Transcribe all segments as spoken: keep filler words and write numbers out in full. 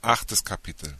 Achtes Kapitel.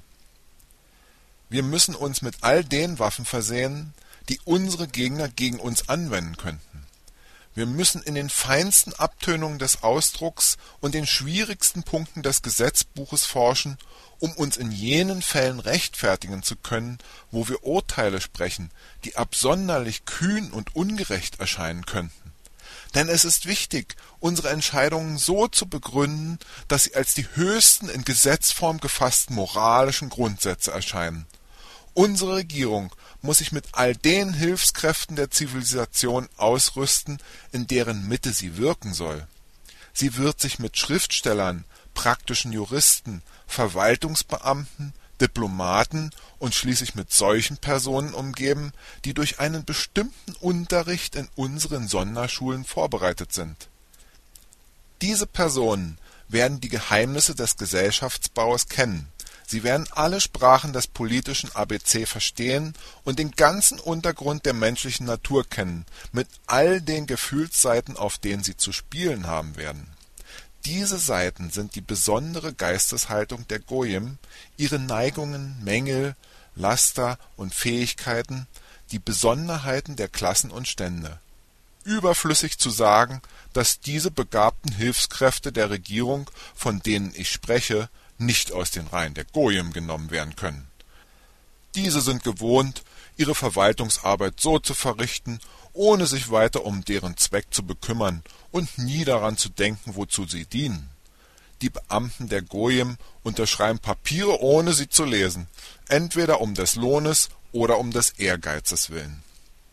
Wir müssen uns mit all den Waffen versehen, die unsere Gegner gegen uns anwenden könnten. Wir müssen in den feinsten Abtönungen des Ausdrucks und den schwierigsten Punkten des Gesetzbuches forschen, um uns in jenen Fällen rechtfertigen zu können, wo wir Urteile sprechen, die absonderlich kühn und ungerecht erscheinen könnten. Denn es ist wichtig, unsere Entscheidungen so zu begründen, dass sie als die höchsten in Gesetzform gefassten moralischen Grundsätze erscheinen. Unsere Regierung muss sich mit all den Hilfskräften der Zivilisation ausrüsten, in deren Mitte sie wirken soll. Sie wird sich mit Schriftstellern, praktischen Juristen, Verwaltungsbeamten, Diplomaten und schließlich mit solchen Personen umgeben, die durch einen bestimmten Unterricht in unseren Sonderschulen vorbereitet sind. Diese Personen werden die Geheimnisse des Gesellschaftsbaus kennen. Sie werden alle Sprachen des politischen A B C verstehen und den ganzen Untergrund der menschlichen Natur kennen, mit all den Gefühlsseiten, auf denen sie zu spielen haben werden. Diese Seiten sind die besondere Geisteshaltung der Goyim, ihre Neigungen, Mängel, Laster und Fähigkeiten, die Besonderheiten der Klassen und Stände. Überflüssig zu sagen, dass diese begabten Hilfskräfte der Regierung, von denen ich spreche, nicht aus den Reihen der Goyim genommen werden können. Diese sind gewohnt, ihre Verwaltungsarbeit so zu verrichten, ohne sich weiter um deren Zweck zu bekümmern und nie daran zu denken, wozu sie dienen. Die Beamten der Goyim unterschreiben Papiere, ohne sie zu lesen, entweder um des Lohnes oder um des Ehrgeizes willen.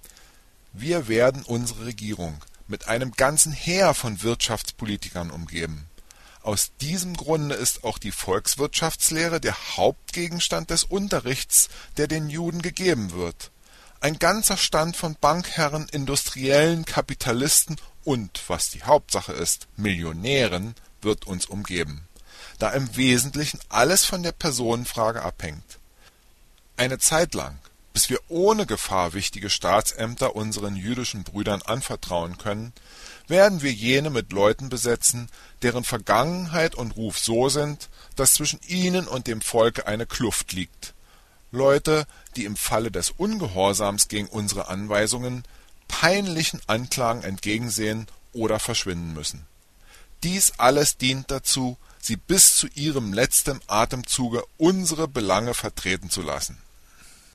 Wir werden unsere Regierung mit einem ganzen Heer von Wirtschaftspolitikern umgeben. Aus diesem Grunde ist auch die Volkswirtschaftslehre der Hauptgegenstand des Unterrichts, der den Juden gegeben wird. Ein ganzer Stand von Bankherren, Industriellen, Kapitalisten und, was die Hauptsache ist, Millionären wird uns umgeben, da im Wesentlichen alles von der Personenfrage abhängt. Eine Zeit lang, bis wir ohne Gefahr wichtige Staatsämter unseren jüdischen Brüdern anvertrauen können, werden wir jene mit Leuten besetzen, deren Vergangenheit und Ruf so sind, dass zwischen ihnen und dem Volke eine Kluft liegt. Leute, die im Falle des Ungehorsams gegen unsere Anweisungen peinlichen Anklagen entgegensehen oder verschwinden müssen. Dies alles dient dazu, sie bis zu ihrem letzten Atemzuge unsere Belange vertreten zu lassen.